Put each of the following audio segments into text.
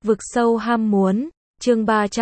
Vực sâu ham muốn, chương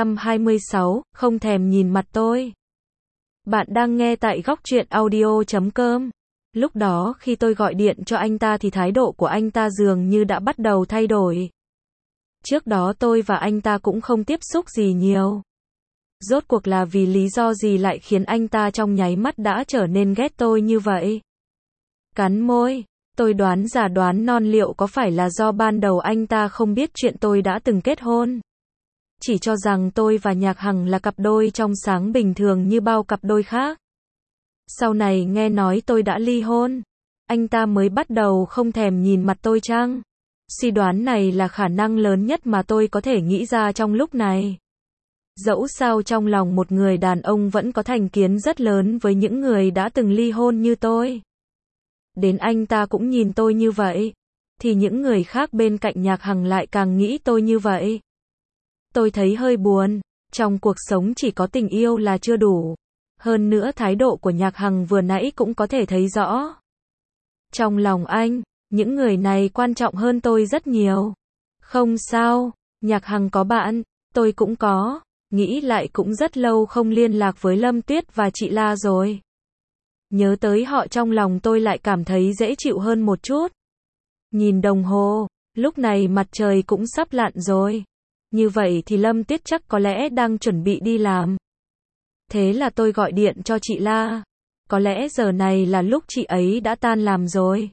326, không thèm nhìn mặt tôi. Bạn đang nghe tại góc truyện audio.com. Lúc đó khi tôi gọi điện cho anh ta thì thái độ của anh ta dường như đã bắt đầu thay đổi. Trước đó tôi và anh ta cũng không tiếp xúc gì nhiều. Rốt cuộc là vì lý do gì lại khiến anh ta trong nháy mắt đã trở nên ghét tôi như vậy? Cắn môi, tôi đoán già đoán non liệu có phải là do ban đầu anh ta không biết chuyện tôi đã từng kết hôn. Chỉ cho rằng tôi và Nhạc Hằng là cặp đôi trong sáng bình thường như bao cặp đôi khác. Sau này nghe nói tôi đã ly hôn, anh ta mới bắt đầu không thèm nhìn mặt tôi chăng? Suy đoán này là khả năng lớn nhất mà tôi có thể nghĩ ra trong lúc này. Dẫu sao trong lòng một người đàn ông vẫn có thành kiến rất lớn với những người đã từng ly hôn như tôi. Đến anh ta cũng nhìn tôi như vậy, thì những người khác bên cạnh Nhạc Hằng lại càng nghĩ tôi như vậy. Tôi thấy hơi buồn, trong cuộc sống chỉ có tình yêu là chưa đủ. Hơn nữa thái độ của Nhạc Hằng vừa nãy cũng có thể thấy rõ. Trong lòng anh, những người này quan trọng hơn tôi rất nhiều. Không sao, Nhạc Hằng có bạn, tôi cũng có. Nghĩ lại cũng rất lâu không liên lạc với Lâm Tuyết và chị La rồi. Nhớ tới họ trong lòng tôi lại cảm thấy dễ chịu hơn một chút. Nhìn đồng hồ, lúc này mặt trời cũng sắp lặn rồi. Như vậy thì Lâm Tuyết chắc có lẽ đang chuẩn bị đi làm. Thế là tôi gọi điện cho chị La. Có lẽ giờ này là lúc chị ấy đã tan làm rồi.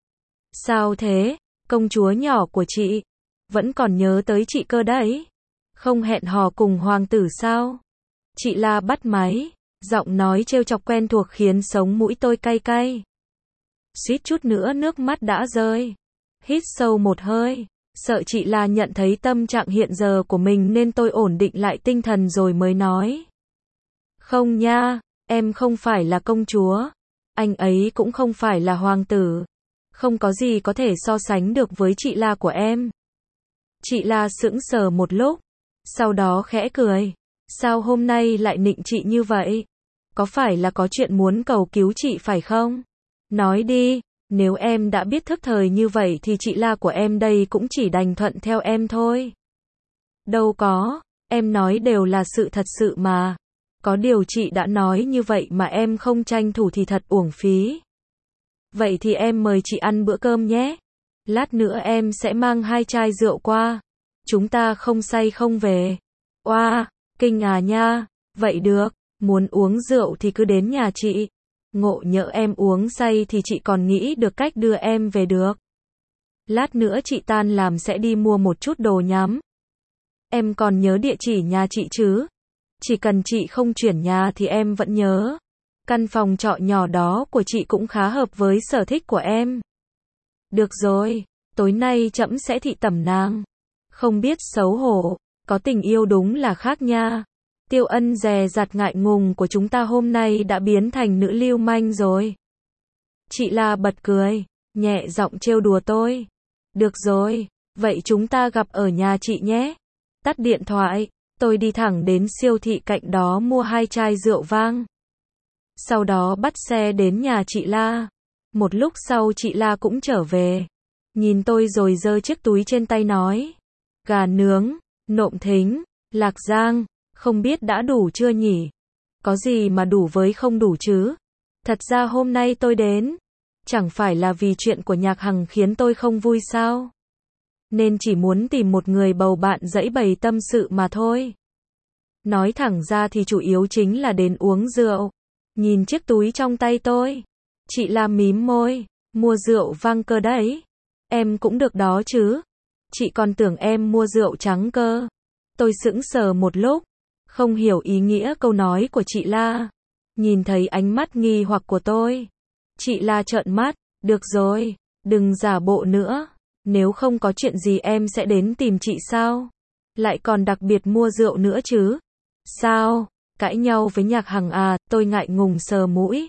Sao thế, công chúa nhỏ của chị? Vẫn còn nhớ tới chị cơ đấy. Không hẹn hò cùng hoàng tử sao? Chị La bắt máy, giọng nói trêu chọc quen thuộc khiến sống mũi tôi cay cay. Suýt chút nữa nước mắt đã rơi. Hít sâu một hơi, sợ chị La nhận thấy tâm trạng hiện giờ của mình nên tôi ổn định lại tinh thần rồi mới nói. Không nha, em không phải là công chúa. Anh ấy cũng không phải là hoàng tử. Không có gì có thể so sánh được với chị La của em. Chị La sững sờ một lúc, sau đó khẽ cười. Sao hôm nay lại nịnh chị như vậy? Có phải là có chuyện muốn cầu cứu chị phải không? Nói đi, nếu em đã biết thức thời như vậy thì chị La của em đây cũng chỉ đành thuận theo em thôi. Đâu có, em nói đều là sự thật sự mà. Có điều chị đã nói như vậy mà em không tranh thủ thì thật uổng phí. Vậy thì em mời chị ăn bữa cơm nhé. Lát nữa em sẽ mang 2 chai rượu qua. Chúng ta không say không về. Oa, kinh à nha. Vậy được, muốn uống rượu thì cứ đến nhà chị. Ngộ nhỡ em uống say thì chị còn nghĩ được cách đưa em về được. Lát nữa chị tan làm sẽ đi mua một chút đồ nhắm. Em còn nhớ địa chỉ nhà chị chứ? Chỉ cần chị không chuyển nhà thì em vẫn nhớ. Căn phòng trọ nhỏ đó của chị cũng khá hợp với sở thích của em. Được rồi, tối nay trẫm sẽ thị tẩm nàng. Không biết xấu hổ, có tình yêu đúng là khác nha. Tiêu Ân dè dặt ngại ngùng của chúng ta hôm nay đã biến thành nữ lưu manh rồi. Chị La bật cười, nhẹ giọng trêu đùa tôi. Được rồi, vậy chúng ta gặp ở nhà chị nhé. Tắt điện thoại, tôi đi thẳng đến siêu thị cạnh đó mua 2 chai rượu vang. Sau đó bắt xe đến nhà chị La. Một lúc sau chị La cũng trở về. Nhìn tôi rồi giơ chiếc túi trên tay nói. Gà nướng, nộm thính, lạc rang, không biết đã đủ chưa nhỉ? Có gì mà đủ với không đủ chứ? Thật ra hôm nay tôi đến, chẳng phải là vì chuyện của Nhạc Hằng khiến tôi không vui sao? Nên chỉ muốn tìm một người bầu bạn giãy bày tâm sự mà thôi. Nói thẳng ra thì chủ yếu chính là đến uống rượu. Nhìn chiếc túi trong tay tôi, chị La mím môi, mua rượu vang cơ đấy. Em cũng được đó chứ. Chị còn tưởng em mua rượu trắng cơ. Tôi sững sờ một lúc, không hiểu ý nghĩa câu nói của chị La. Nhìn thấy ánh mắt nghi hoặc của tôi, chị La trợn mắt, được rồi, đừng giả bộ nữa. Nếu không có chuyện gì em sẽ đến tìm chị sao? Lại còn đặc biệt mua rượu nữa chứ? Sao? Cãi nhau với Nhạc Hằng à? Tôi ngại ngùng sờ mũi.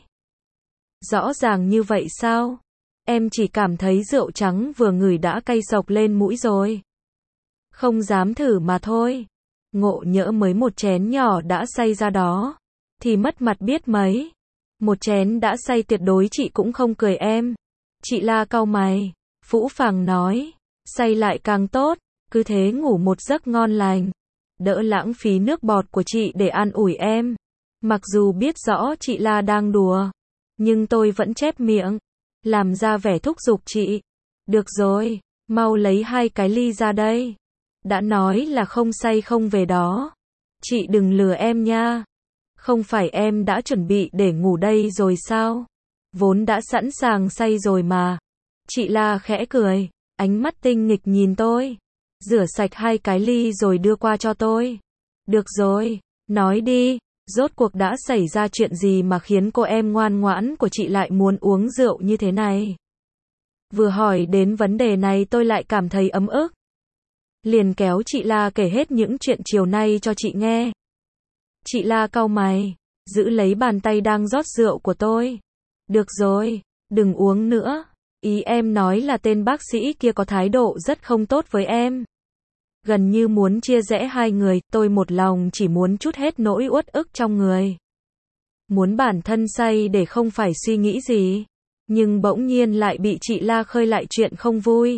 Rõ ràng như vậy sao? Em chỉ cảm thấy rượu trắng vừa ngửi đã cay xộc lên mũi rồi. Không dám thử mà thôi. Ngộ nhỡ mới một chén nhỏ đã say ra đó, thì mất mặt biết mấy. Một chén đã say tuyệt đối chị cũng không cười em. Chị La cau mày, phũ phàng nói, say lại càng tốt. Cứ thế ngủ một giấc ngon lành. Đỡ lãng phí nước bọt của chị để an ủi em. Mặc dù biết rõ chị La đang đùa, nhưng tôi vẫn chép miệng, làm ra vẻ thúc giục chị. Được rồi, mau lấy 2 cái ly ra đây. Đã nói là không say không về đó. Chị đừng lừa em nha. Không phải em đã chuẩn bị để ngủ đây rồi sao? Vốn đã sẵn sàng say rồi mà. Chị La khẽ cười, ánh mắt tinh nghịch nhìn tôi. Rửa sạch 2 cái ly rồi đưa qua cho tôi. Được rồi, nói đi, rốt cuộc đã xảy ra chuyện gì mà khiến cô em ngoan ngoãn của chị lại muốn uống rượu như thế này? Vừa hỏi đến vấn đề này tôi lại cảm thấy ấm ức. Liền kéo chị La kể hết những chuyện chiều nay cho chị nghe. Chị La cau mày, giữ lấy bàn tay đang rót rượu của tôi. Được rồi, đừng uống nữa. Ý em nói là tên bác sĩ kia có thái độ rất không tốt với em. Gần như muốn chia rẽ hai người, tôi một lòng chỉ muốn trút hết nỗi uất ức trong người. Muốn bản thân say để không phải suy nghĩ gì. Nhưng bỗng nhiên lại bị chị La khơi lại chuyện không vui.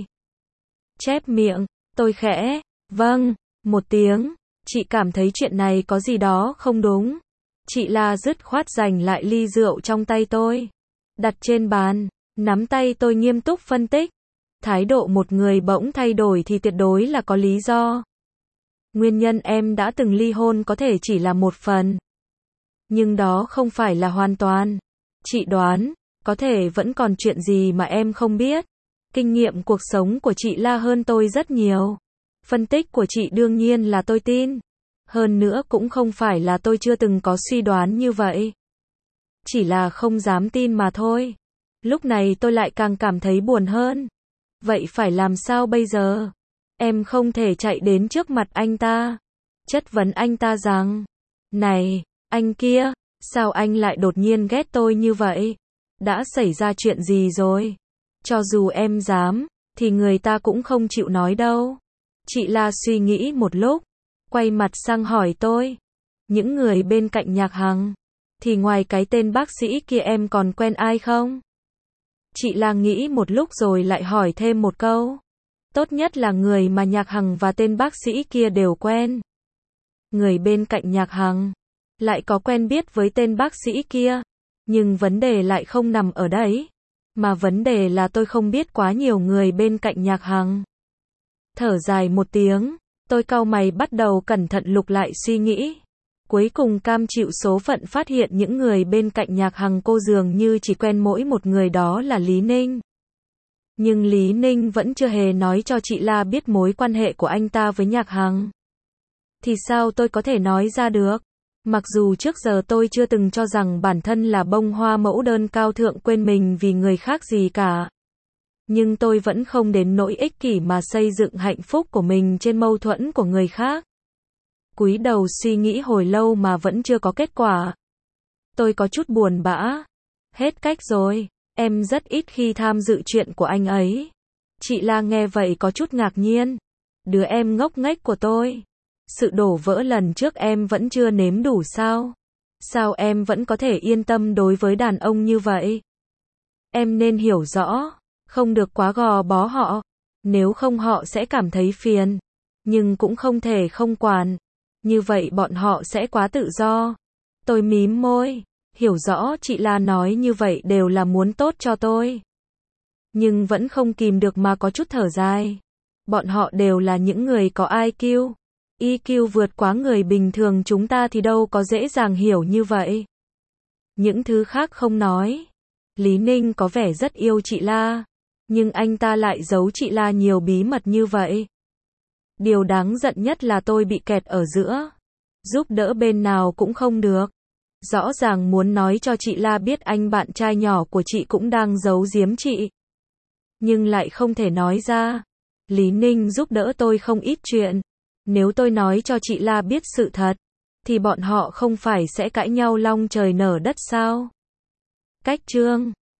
Chép miệng, tôi khẽ, vâng, một tiếng. Chị cảm thấy chuyện này có gì đó không đúng. Chị La dứt khoát giành lại ly rượu trong tay tôi. Đặt trên bàn, nắm tay tôi nghiêm túc phân tích. Thái độ một người bỗng thay đổi thì tuyệt đối là có lý do. Nguyên nhân em đã từng ly hôn có thể chỉ là một phần. Nhưng đó không phải là hoàn toàn. Chị đoán, có thể vẫn còn chuyện gì mà em không biết. Kinh nghiệm cuộc sống của chị La hơn tôi rất nhiều. Phân tích của chị đương nhiên là tôi tin. Hơn nữa cũng không phải là tôi chưa từng có suy đoán như vậy. Chỉ là không dám tin mà thôi. Lúc này tôi lại càng cảm thấy buồn hơn. Vậy phải làm sao bây giờ? Em không thể chạy đến trước mặt anh ta. Chất vấn anh ta rằng, này, anh kia, sao anh lại đột nhiên ghét tôi như vậy? Đã xảy ra chuyện gì rồi? Cho dù em dám, thì người ta cũng không chịu nói đâu. Chị La suy nghĩ một lúc, quay mặt sang hỏi tôi. Những người bên cạnh Nhạc Hằng, thì ngoài cái tên bác sĩ kia em còn quen ai không? Chị La nghĩ một lúc rồi lại hỏi thêm một câu. Tốt nhất là người mà Nhạc Hằng và tên bác sĩ kia đều quen. Người bên cạnh Nhạc Hằng lại có quen biết với tên bác sĩ kia. Nhưng vấn đề lại không nằm ở đấy. Mà vấn đề là tôi không biết quá nhiều người bên cạnh Nhạc Hằng. Thở dài một tiếng, tôi cau mày bắt đầu cẩn thận lục lại suy nghĩ. Cuối cùng cam chịu số phận phát hiện những người bên cạnh Nhạc Hằng cô dường như chỉ quen mỗi một người, đó là Lý Ninh. Nhưng Lý Ninh vẫn chưa hề nói cho chị La biết mối quan hệ của anh ta với Nhạc Hằng. Thì sao tôi có thể nói ra được? Mặc dù trước giờ tôi chưa từng cho rằng bản thân là bông hoa mẫu đơn cao thượng quên mình vì người khác gì cả. Nhưng tôi vẫn không đến nỗi ích kỷ mà xây dựng hạnh phúc của mình trên mâu thuẫn của người khác. Cúi đầu suy nghĩ hồi lâu mà vẫn chưa có kết quả. Tôi có chút buồn bã. Hết cách rồi, em rất ít khi tham dự chuyện của anh ấy. Chị La nghe vậy có chút ngạc nhiên. Đứa em ngốc nghếch của tôi. Sự đổ vỡ lần trước em vẫn chưa nếm đủ sao? Sao em vẫn có thể yên tâm đối với đàn ông như vậy? Em nên hiểu rõ, không được quá gò bó họ. Nếu không họ sẽ cảm thấy phiền. Nhưng cũng không thể không quản. Như vậy bọn họ sẽ quá tự do. Tôi mím môi, hiểu rõ chị La nói như vậy đều là muốn tốt cho tôi. Nhưng vẫn không kìm được mà có chút thở dài. Bọn họ đều là những người có IQ. EQ vượt quá người bình thường chúng ta thì đâu có dễ dàng hiểu như vậy. Những thứ khác không nói. Lý Ninh có vẻ rất yêu chị La. Nhưng anh ta lại giấu chị La nhiều bí mật như vậy. Điều đáng giận nhất là tôi bị kẹt ở giữa. Giúp đỡ bên nào cũng không được. Rõ ràng muốn nói cho chị La biết anh bạn trai nhỏ của chị cũng đang giấu giếm chị. Nhưng lại không thể nói ra. Lý Ninh giúp đỡ tôi không ít chuyện. Nếu tôi nói cho chị La biết sự thật, thì bọn họ không phải sẽ cãi nhau long trời nở đất sao? Cách chương